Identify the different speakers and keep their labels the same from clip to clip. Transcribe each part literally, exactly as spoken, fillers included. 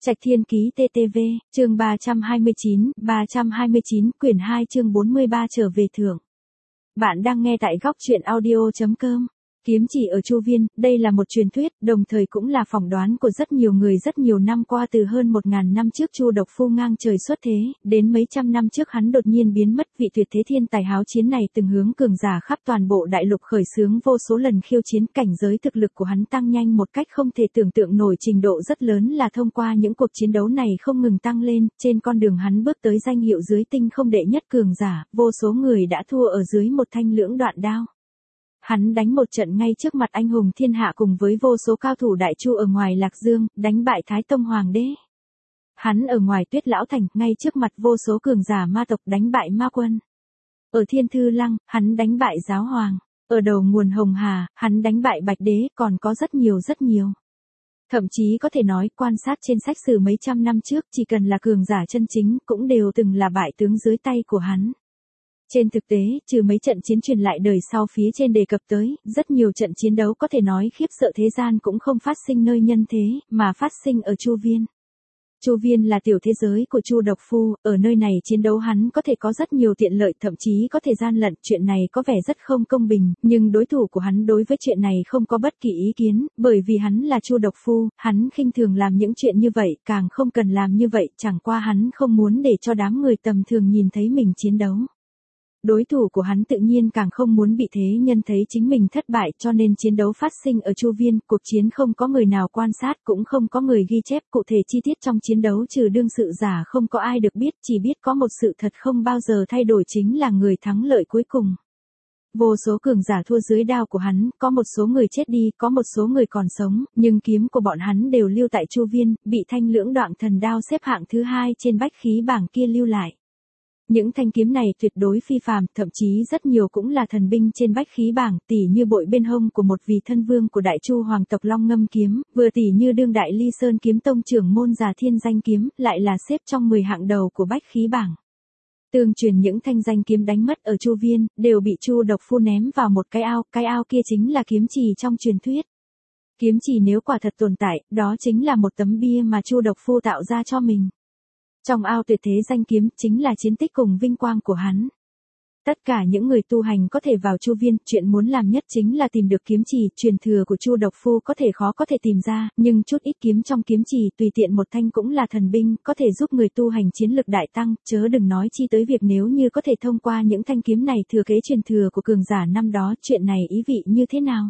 Speaker 1: Trạch Thiên Ký tê tê vê, chương ba trăm hai mươi chín, ba trăm hai mươi chín, quyển hai chương bốn mươi ba trở về thưởng. Bạn đang nghe tại góc truyện audio chấm com. Kiếm chỉ ở Chu Viên, đây là một truyền thuyết, đồng thời cũng là phỏng đoán của rất nhiều người rất nhiều năm qua. Từ hơn một ngàn năm trước Chu Độc Phu ngang trời xuất thế, đến mấy trăm năm trước hắn đột nhiên biến mất. Vị tuyệt thế thiên tài háo chiến này từng hướng cường giả khắp toàn bộ đại lục khởi xướng vô số lần khiêu chiến. Cảnh giới thực lực của hắn tăng nhanh một cách không thể tưởng tượng nổi, trình độ rất lớn là thông qua những cuộc chiến đấu này không ngừng tăng lên. Trên con đường hắn bước tới danh hiệu dưới tinh không đệ nhất cường giả, vô số người đã thua ở dưới một thanh lưỡng đoạn đao. Hắn đánh một trận ngay trước mặt anh hùng thiên hạ cùng với vô số cao thủ đại chu ở ngoài Lạc Dương, đánh bại Thái Tông Hoàng đế. Hắn ở ngoài Tuyết Lão Thành, ngay trước mặt vô số cường giả ma tộc, đánh bại ma quân. Ở Thiên Thư Lăng, hắn đánh bại Giáo Hoàng. Ở đầu nguồn Hồng Hà, hắn đánh bại Bạch Đế, còn có rất nhiều rất nhiều. Thậm chí có thể nói, quan sát trên sách sử mấy trăm năm trước, chỉ cần là cường giả chân chính, cũng đều từng là bại tướng dưới tay của hắn. Trên thực tế, trừ mấy trận chiến truyền lại đời sau phía trên đề cập tới, rất nhiều trận chiến đấu có thể nói khiếp sợ thế gian cũng không phát sinh nơi nhân thế, mà phát sinh ở Chu Viên. Chu Viên là tiểu thế giới của Chu Độc Phu, ở nơi này chiến đấu hắn có thể có rất nhiều tiện lợi, thậm chí có thể gian lận. Chuyện này có vẻ rất không công bình, nhưng đối thủ của hắn đối với chuyện này không có bất kỳ ý kiến, bởi vì hắn là Chu Độc Phu, hắn khinh thường làm những chuyện như vậy, càng không cần làm như vậy, chẳng qua hắn không muốn để cho đám người tầm thường nhìn thấy mình chiến đấu. Đối thủ của hắn tự nhiên càng không muốn bị thế nhân thấy chính mình thất bại, cho nên chiến đấu phát sinh ở Chu Viên. Cuộc chiến không có người nào quan sát, cũng không có người ghi chép cụ thể chi tiết trong chiến đấu, trừ đương sự giả không có ai được biết, chỉ biết có một sự thật không bao giờ thay đổi, chính là người thắng lợi cuối cùng. Vô số cường giả thua dưới đao của hắn, có một số người chết đi, có một số người còn sống, nhưng kiếm của bọn hắn đều lưu tại Chu Viên, bị thanh lưỡng đoạn thần đao xếp hạng thứ hai trên bách khí bảng kia lưu lại. Những thanh kiếm này tuyệt đối phi phàm, thậm chí rất nhiều cũng là thần binh trên bách khí bảng, tỉ như bội bên hông của một vị thân vương của Đại Chu hoàng tộc Long Ngâm kiếm, vừa tỉ như đương đại Ly Sơn kiếm tông trưởng môn Già Thiên Danh kiếm, lại là xếp trong mười hạng đầu của bách khí bảng. Tương truyền những thanh danh kiếm đánh mất ở Chu Viên, đều bị Chu Độc Phu ném vào một cái ao, cái ao kia chính là kiếm chỉ trong truyền thuyết. Kiếm chỉ nếu quả thật tồn tại, đó chính là một tấm bia mà Chu Độc Phu tạo ra cho mình. Trong ao tuyệt thế danh kiếm chính là chiến tích cùng vinh quang của hắn. Tất cả những người tu hành có thể vào Chu Viên, chuyện muốn làm nhất chính là tìm được kiếm chỉ. Truyền thừa của Chu Độc Phu có thể khó có thể tìm ra, nhưng chút ít kiếm trong kiếm chỉ tùy tiện một thanh cũng là thần binh, có thể giúp người tu hành chiến lực đại tăng, chớ đừng nói chi tới việc nếu như có thể thông qua những thanh kiếm này thừa kế truyền thừa của cường giả năm đó. Chuyện này ý vị như thế nào?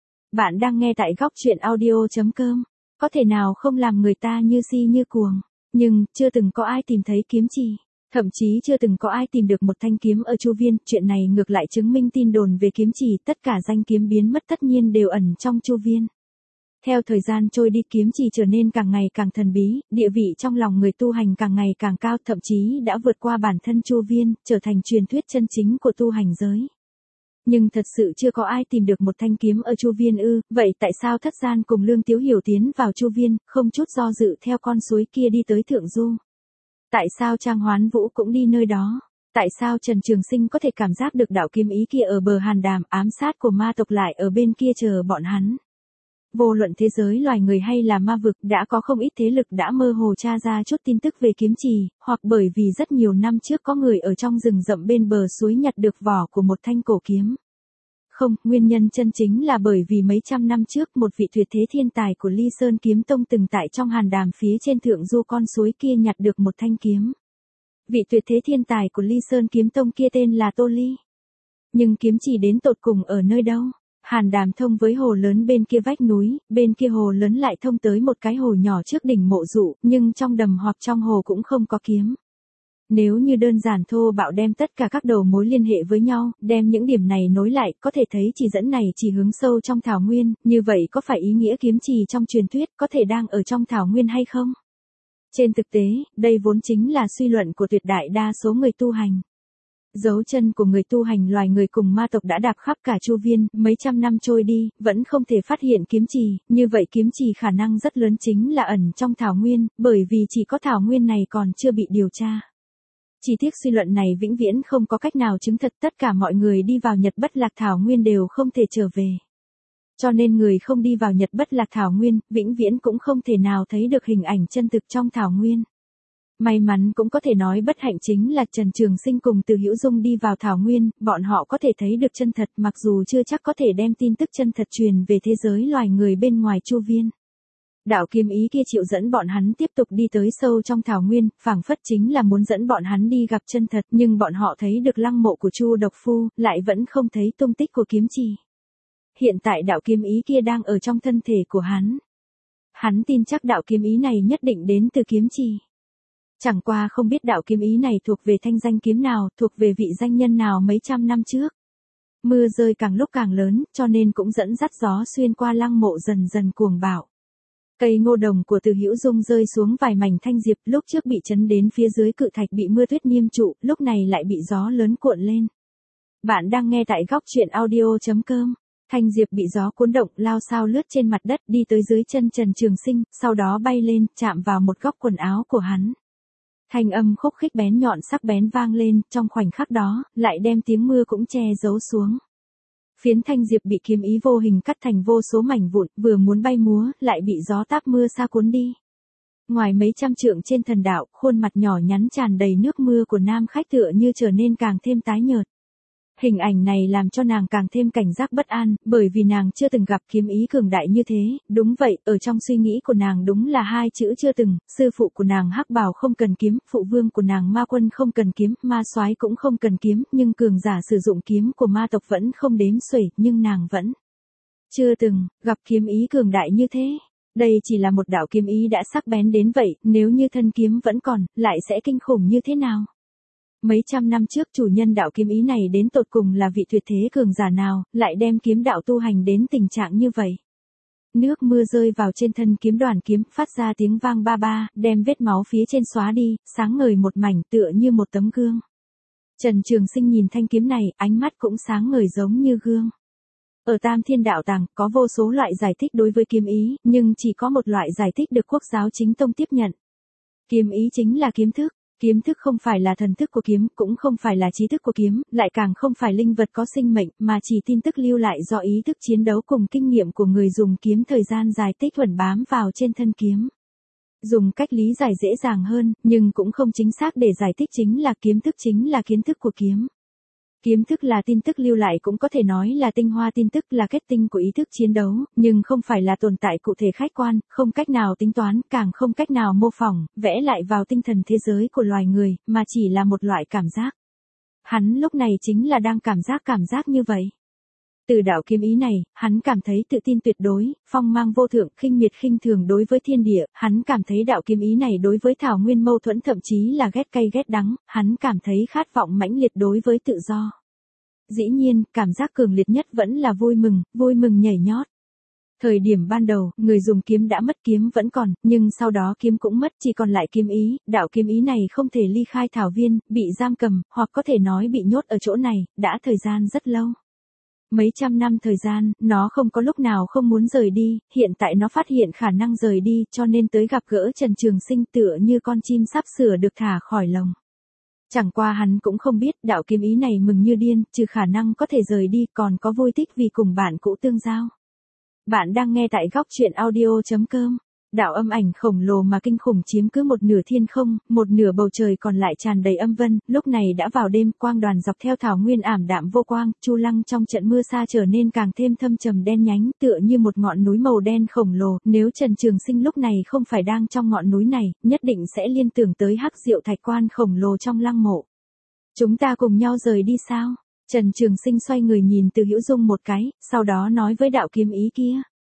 Speaker 1: Bạn đang nghe tại góc truyện audio chấm com. Có thể nào không làm người ta như si như cuồng? Nhưng, chưa từng có ai tìm thấy kiếm chỉ. Thậm chí chưa từng có ai tìm được một thanh kiếm ở Chu Viên. Chuyện này ngược lại chứng minh tin đồn về kiếm chỉ, tất cả danh kiếm biến mất tất nhiên đều ẩn trong Chu Viên. Theo thời gian trôi đi, kiếm chỉ trở nên càng ngày càng thần bí, địa vị trong lòng người tu hành càng ngày càng cao, thậm chí đã vượt qua bản thân Chu Viên, trở thành truyền thuyết chân chính của tu hành giới. Nhưng thật sự chưa có ai tìm được một thanh kiếm ở Chu Viên ư? Vậy tại sao Thất Gian cùng Lương Tiếu Hiểu tiến vào Chu Viên, không chút do dự theo con suối kia đi tới Thượng Du? Tại sao Trang Hoán Vũ cũng đi nơi đó? Tại sao Trần Trường Sinh có thể cảm giác được đạo kiếm ý kia ở bờ Hàn Đàm, ám sát của ma tộc lại ở bên kia chờ bọn hắn? Vô luận thế giới loài người hay là ma vực, đã có không ít thế lực đã mơ hồ tra ra chút tin tức về kiếm chỉ, hoặc bởi vì rất nhiều năm trước có người ở trong rừng rậm bên bờ suối nhặt được vỏ của một thanh cổ kiếm. Không, nguyên nhân chân chính là bởi vì mấy trăm năm trước một vị tuyệt thế thiên tài của Ly Sơn kiếm tông từng tại trong Hàn Đàm phía trên Thượng Du con suối kia nhặt được một thanh kiếm. Vị tuyệt thế thiên tài của Ly Sơn kiếm tông kia tên là Tô Ly. Nhưng kiếm chỉ đến tột cùng ở nơi đâu? Hàn Đàm thông với hồ lớn bên kia vách núi, bên kia hồ lớn lại thông tới một cái hồ nhỏ trước đỉnh Mộ Dụ, nhưng trong đầm hoặc trong hồ cũng không có kiếm. Nếu như đơn giản thô bạo đem tất cả các đầu mối liên hệ với nhau, đem những điểm này nối lại, có thể thấy chỉ dẫn này chỉ hướng sâu trong thảo nguyên, như vậy có phải ý nghĩa kiếm chỉ trong truyền thuyết có thể đang ở trong thảo nguyên hay không? Trên thực tế, đây vốn chính là suy luận của tuyệt đại đa số người tu hành. Dấu chân của người tu hành loài người cùng ma tộc đã đạp khắp cả Chu Viên, mấy trăm năm trôi đi, vẫn không thể phát hiện kiếm chỉ, như vậy kiếm chỉ khả năng rất lớn chính là ẩn trong thảo nguyên, bởi vì chỉ có thảo nguyên này còn chưa bị điều tra. Chỉ tiếc suy luận này vĩnh viễn không có cách nào chứng thật, tất cả mọi người đi vào Nhật Bất Lạc thảo nguyên đều không thể trở về. Cho nên người không đi vào Nhật Bất Lạc Thảo Nguyên, vĩnh viễn cũng không thể nào thấy được hình ảnh chân thực trong Thảo Nguyên. May mắn cũng có thể nói bất hạnh chính là Trần Trường Sinh cùng Từ Hữu Dung đi vào Thảo Nguyên, bọn họ có thể thấy được chân thật mặc dù chưa chắc có thể đem tin tức chân thật truyền về thế giới loài người bên ngoài chu viên. Đạo kiếm ý kia chịu dẫn bọn hắn tiếp tục đi tới sâu trong Thảo Nguyên, phảng phất chính là muốn dẫn bọn hắn đi gặp chân thật, nhưng bọn họ thấy được lăng mộ của Chu Độc Phu, lại vẫn không thấy tung tích của kiếm trì. Hiện tại đạo kiếm ý kia đang ở trong thân thể của hắn. Hắn tin chắc đạo kiếm ý này nhất định đến từ kiếm trì. Chẳng qua không biết đạo kiếm ý này thuộc về thanh danh kiếm nào, thuộc về vị danh nhân nào mấy trăm năm trước. Mưa rơi càng lúc càng lớn, cho nên cũng dẫn dắt gió xuyên qua lăng mộ dần dần cuồng bạo. Cây ngô đồng của Từ Hữu Dung rơi xuống vài mảnh thanh diệp, lúc trước bị chấn đến phía dưới cự thạch bị mưa tuyết niêm trụ, lúc này lại bị gió lớn cuộn lên. Bạn đang nghe tại góc truyện audio chấm com. Thanh diệp bị gió cuốn động, lao sao lướt trên mặt đất đi tới dưới chân Trần Trường Sinh, sau đó bay lên, chạm vào một góc quần áo của hắn. Thanh âm khúc khích bén nhọn sắc bén vang lên, trong khoảnh khắc đó, lại đem tiếng mưa cũng che giấu xuống. Phiến thanh diệp bị kiếm ý vô hình cắt thành vô số mảnh vụn, vừa muốn bay múa, lại bị gió táp mưa xa cuốn đi. Ngoài mấy trăm trượng trên thần đạo, khuôn mặt nhỏ nhắn tràn đầy nước mưa của nam khách tựa như trở nên càng thêm tái nhợt. Hình ảnh này làm cho nàng càng thêm cảnh giác bất an, bởi vì nàng chưa từng gặp kiếm ý cường đại như thế, đúng vậy, ở trong suy nghĩ của nàng đúng là hai chữ chưa từng, sư phụ của nàng Hắc Bào không cần kiếm, phụ vương của nàng Ma Quân không cần kiếm, Ma Soái cũng không cần kiếm, nhưng cường giả sử dụng kiếm của ma tộc vẫn không đếm xuể, nhưng nàng vẫn chưa từng gặp kiếm ý cường đại như thế. Đây chỉ là một đạo kiếm ý đã sắc bén đến vậy, nếu như thân kiếm vẫn còn, lại sẽ kinh khủng như thế nào? Mấy trăm năm trước chủ nhân đạo kiếm ý này đến tột cùng là vị tuyệt thế cường giả nào, lại đem kiếm đạo tu hành đến tình trạng như vậy. Nước mưa rơi vào trên thân kiếm đoàn kiếm, phát ra tiếng vang ba ba, đem vết máu phía trên xóa đi, sáng ngời một mảnh tựa như một tấm gương. Trần Trường Sinh nhìn thanh kiếm này, ánh mắt cũng sáng ngời giống như gương. Ở Tam Thiên Đạo Tàng, có vô số loại giải thích đối với kiếm ý, nhưng chỉ có một loại giải thích được Quốc giáo Chính Tông tiếp nhận. Kiếm ý chính là kiếm thức. Kiếm thức không phải là thần thức của kiếm, cũng không phải là trí thức của kiếm, lại càng không phải linh vật có sinh mệnh, mà chỉ tin tức lưu lại do ý thức chiến đấu cùng kinh nghiệm của người dùng kiếm thời gian dài tích thuần bám vào trên thân kiếm. Dùng cách lý giải dễ dàng hơn, nhưng cũng không chính xác để giải thích chính là kiếm thức chính là kiến thức của kiếm. Kiếm thức là tin tức lưu lại cũng có thể nói là tinh hoa tin tức là kết tinh của ý thức chiến đấu, nhưng không phải là tồn tại cụ thể khách quan, không cách nào tính toán, càng không cách nào mô phỏng, vẽ lại vào tinh thần thế giới của loài người, mà chỉ là một loại cảm giác. Hắn lúc này chính là đang cảm giác cảm giác như vậy. Từ đạo kiếm ý này, hắn cảm thấy tự tin tuyệt đối, phong mang vô thượng, khinh miệt khinh thường đối với thiên địa, hắn cảm thấy đạo kiếm ý này đối với thảo nguyên mâu thuẫn thậm chí là ghét cay ghét đắng, hắn cảm thấy khát vọng mãnh liệt đối với tự do. Dĩ nhiên, cảm giác cường liệt nhất vẫn là vui mừng, vui mừng nhảy nhót. Thời điểm ban đầu, người dùng kiếm đã mất kiếm vẫn còn, nhưng sau đó kiếm cũng mất, chỉ còn lại kiếm ý, đạo kiếm ý này không thể ly khai thảo viên, bị giam cầm, hoặc có thể nói bị nhốt ở chỗ này, đã thời gian rất lâu. Mấy trăm năm thời gian, nó không có lúc nào không muốn rời đi, hiện tại nó phát hiện khả năng rời đi, cho nên tới gặp gỡ Trần Trường Sinh tựa như con chim sắp sửa được thả khỏi lồng. Chẳng qua hắn cũng không biết đạo kiếm ý này mừng như điên, trừ khả năng có thể rời đi còn có vui thích vì cùng bạn cũ tương giao. Bạn đang nghe tại góc truyện audio chấm com. Đạo âm ảnh khổng lồ mà kinh khủng chiếm cứ một nửa thiên không, một nửa bầu trời còn lại tràn đầy âm vân, lúc này đã vào đêm, quang đoàn dọc theo thảo nguyên ảm đạm vô quang, Chu Lăng trong trận mưa sa trở nên càng thêm thâm trầm đen nhánh, tựa như một ngọn núi màu đen khổng lồ, nếu Trần Trường Sinh lúc này không phải đang trong ngọn núi này, nhất định sẽ liên tưởng tới Hắc Diệu Thạch Quan khổng lồ trong lăng mộ. Chúng ta cùng nhau rời đi sao? Trần Trường Sinh xoay người nhìn Từ Hữu Dung một cái, sau đó nói với đạo kiếm ý kia.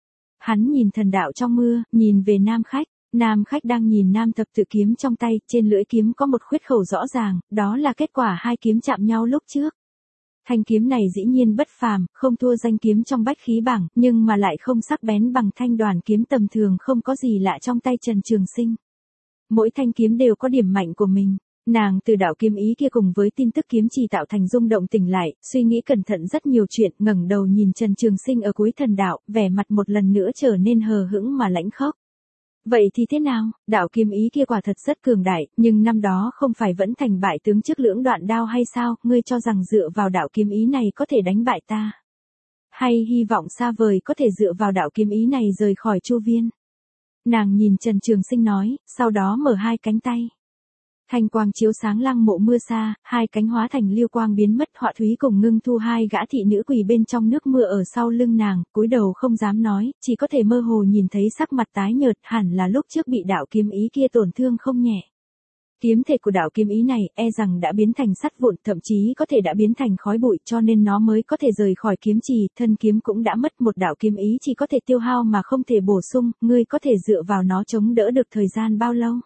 Speaker 1: Hắn nhìn thần đạo trong mưa, nhìn về nam khách, nam khách đang nhìn nam thập tự kiếm trong tay, trên lưỡi kiếm có một khuyết khẩu rõ ràng, đó là kết quả hai kiếm chạm nhau lúc trước. Thanh kiếm này dĩ nhiên bất phàm, không thua danh kiếm trong bách khí bảng, nhưng mà lại không sắc bén bằng thanh đoàn kiếm tầm thường không có gì lạ trong tay Trần Trường Sinh. Mỗi thanh kiếm đều có điểm mạnh của mình. Nàng từ đạo kiếm ý kia cùng với tin tức kiếm chỉ tạo thành rung động tỉnh lại, suy nghĩ cẩn thận rất nhiều chuyện, ngẩng đầu nhìn Trần Trường Sinh ở cuối thần đạo, vẻ mặt một lần nữa trở nên hờ hững mà lãnh khốc. Vậy thì thế nào, đạo kiếm ý kia quả thật rất cường đại, nhưng năm đó không phải vẫn thành bại tướng trước lưỡng đoạn đao hay sao, ngươi cho rằng dựa vào đạo kiếm ý này có thể đánh bại ta. hay hy vọng xa vời có thể dựa vào đạo kiếm ý này rời khỏi Chu Viên. Nàng nhìn Trần Trường Sinh nói, sau đó mở hai cánh tay. Thanh quang chiếu sáng lăng mộ mưa xa, hai cánh hóa thành lưu quang biến mất. Họa Thúy cùng Ngưng Thu hai gã thị nữ quỳ bên trong nước mưa ở sau lưng nàng, cúi đầu không dám nói, chỉ có thể mơ hồ nhìn thấy sắc mặt tái nhợt, hẳn là lúc trước bị đạo kiếm ý kia tổn thương không nhẹ. Kiếm thể của đạo kiếm ý này e rằng đã biến thành sắt vụn, thậm chí có thể đã biến thành khói bụi, cho nên nó mới có thể rời khỏi kiếm trì. Thân kiếm cũng đã mất, một đạo kiếm ý chỉ có thể tiêu hao mà không thể bổ sung, ngươi có thể dựa vào nó chống đỡ được thời gian bao lâu?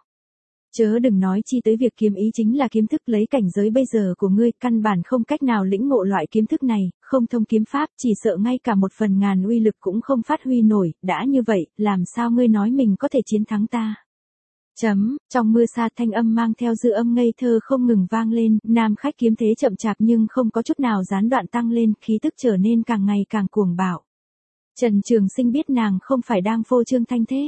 Speaker 1: Chớ đừng nói chi tới việc kiếm ý chính là kiếm thức, lấy cảnh giới bây giờ của ngươi, căn bản không cách nào lĩnh ngộ loại kiếm thức này, không thông kiếm pháp, chỉ sợ ngay cả một phần ngàn uy lực cũng không phát huy nổi. Đã như vậy, làm sao ngươi nói mình có thể chiến thắng ta? Chấm, trong mưa xa thanh âm mang theo dư âm ngây thơ không ngừng vang lên, nam khách kiếm thế chậm chạp nhưng không có chút nào gián đoạn tăng lên, khí tức trở nên càng ngày càng cuồng bạo. Trần Trường Sinh biết nàng không phải đang phô trương thanh thế.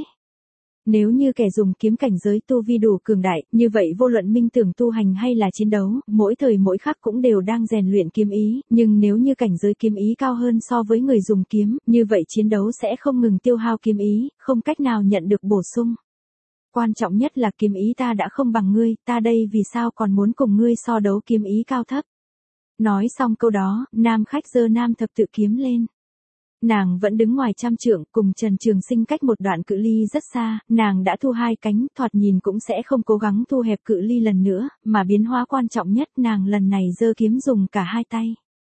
Speaker 1: Nếu như kẻ dùng kiếm cảnh giới tu vi đủ cường đại, như vậy vô luận minh tưởng tu hành hay là chiến đấu, mỗi thời mỗi khắc cũng đều đang rèn luyện kiếm ý, nhưng nếu như cảnh giới kiếm ý cao hơn so với người dùng kiếm, như vậy chiến đấu sẽ không ngừng tiêu hao kiếm ý, không cách nào nhận được bổ sung. Quan trọng nhất là kiếm ý ta đã không bằng ngươi, ta đây vì sao còn muốn cùng ngươi so đấu kiếm ý cao thấp. Nói xong câu đó, nam khách giơ nam thập tự kiếm lên. Nàng vẫn đứng ngoài trăm trượng, cùng Trần Trường Sinh cách một đoạn cự ly rất xa, nàng đã thu hai cánh, thoạt nhìn cũng sẽ không cố gắng thu hẹp cự ly lần nữa, mà biến hóa quan trọng nhất nàng lần này giơ kiếm dùng cả hai tay.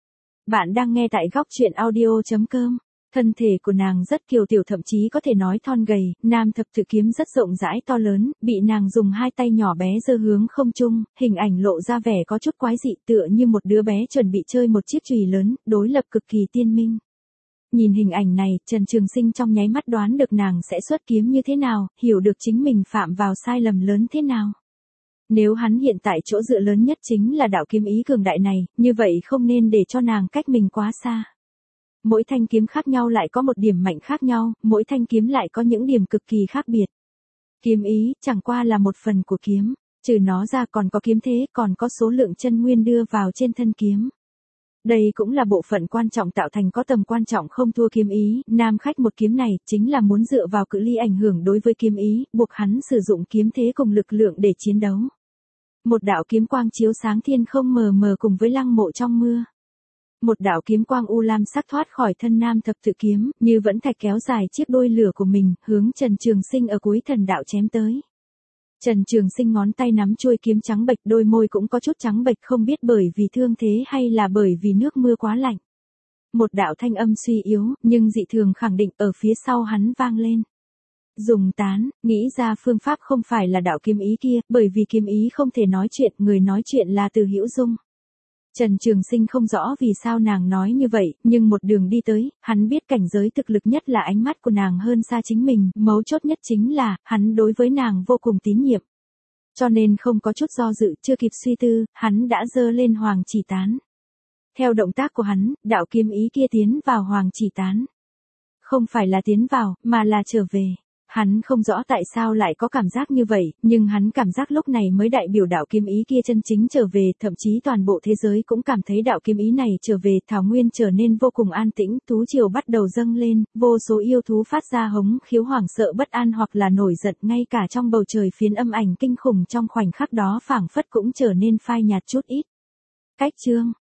Speaker 1: Bạn đang nghe tại góc truyện audio chấm com. Thân thể của nàng rất kiều tiểu, thậm chí có thể nói thon gầy, nam thập tự kiếm rất rộng rãi to lớn, bị nàng dùng hai tay nhỏ bé giơ hướng không trung, hình ảnh lộ ra vẻ có chút quái dị, tựa như một đứa bé chuẩn bị chơi một chiếc chùy lớn, đối lập cực kỳ tiên minh. Nhìn hình ảnh này, Trần Trường Sinh trong nháy mắt đoán được nàng sẽ xuất kiếm như thế nào, hiểu được chính mình phạm vào sai lầm lớn thế nào. Nếu hắn hiện tại chỗ dựa lớn nhất chính là đạo kiếm ý cường đại này, như vậy không nên để cho nàng cách mình quá xa. Mỗi thanh kiếm khác nhau lại có một điểm mạnh khác nhau, mỗi thanh kiếm lại có những điểm cực kỳ khác biệt. Kiếm ý chẳng qua là một phần của kiếm, trừ nó ra còn có kiếm thế, còn có số lượng chân nguyên đưa vào trên thân kiếm. Đây cũng là bộ phận quan trọng tạo thành có tầm quan trọng không thua kiếm ý. Nam khách một kiếm này chính là muốn dựa vào cự ly ảnh hưởng đối với kiếm ý, buộc hắn sử dụng kiếm thế cùng lực lượng để chiến đấu. Một đạo kiếm quang chiếu sáng thiên không mờ mờ cùng với lăng mộ trong mưa. Một đạo kiếm quang u lam sắc thoát khỏi thân nam thập tự kiếm, như vẫn thạch kéo dài chiếc đuôi lửa của mình, hướng Trần Trường Sinh ở cuối thần đạo chém tới. Trần Trường Sinh ngón tay nắm chuôi kiếm trắng bệch, đôi môi cũng có chút trắng bệch, không biết bởi vì thương thế hay là bởi vì nước mưa quá lạnh. Một đạo thanh âm suy yếu, nhưng dị thường khẳng định ở phía sau hắn vang lên. Dùng tán, nghĩ ra phương pháp không phải là đạo kiếm ý kia, bởi vì kiếm ý không thể nói chuyện, người nói chuyện là Từ Hữu Dung. Trần Trường Sinh không rõ vì sao nàng nói như vậy, nhưng một đường đi tới, hắn biết cảnh giới thực lực nhất là ánh mắt của nàng hơn xa chính mình, mấu chốt nhất chính là, hắn đối với nàng vô cùng tín nhiệm. Cho nên không có chút do dự, chưa kịp suy tư, hắn đã giơ lên hoàng chỉ tán. Theo động tác của hắn, đạo kiếm ý kia tiến vào hoàng chỉ tán. Không phải là tiến vào, mà là trở về. Hắn không rõ tại sao lại có cảm giác như vậy, nhưng hắn cảm giác lúc này mới đại biểu đạo kiếm ý kia chân chính trở về, thậm chí toàn bộ thế giới cũng cảm thấy đạo kiếm ý này trở về. Thảo nguyên trở nên vô cùng an tĩnh, thú triều bắt đầu dâng lên, vô số yêu thú phát ra hống khiếu hoảng sợ bất an hoặc là nổi giận, ngay cả trong bầu trời phiến âm ảnh kinh khủng trong khoảnh khắc đó phảng phất cũng trở nên phai nhạt chút ít. Cách chương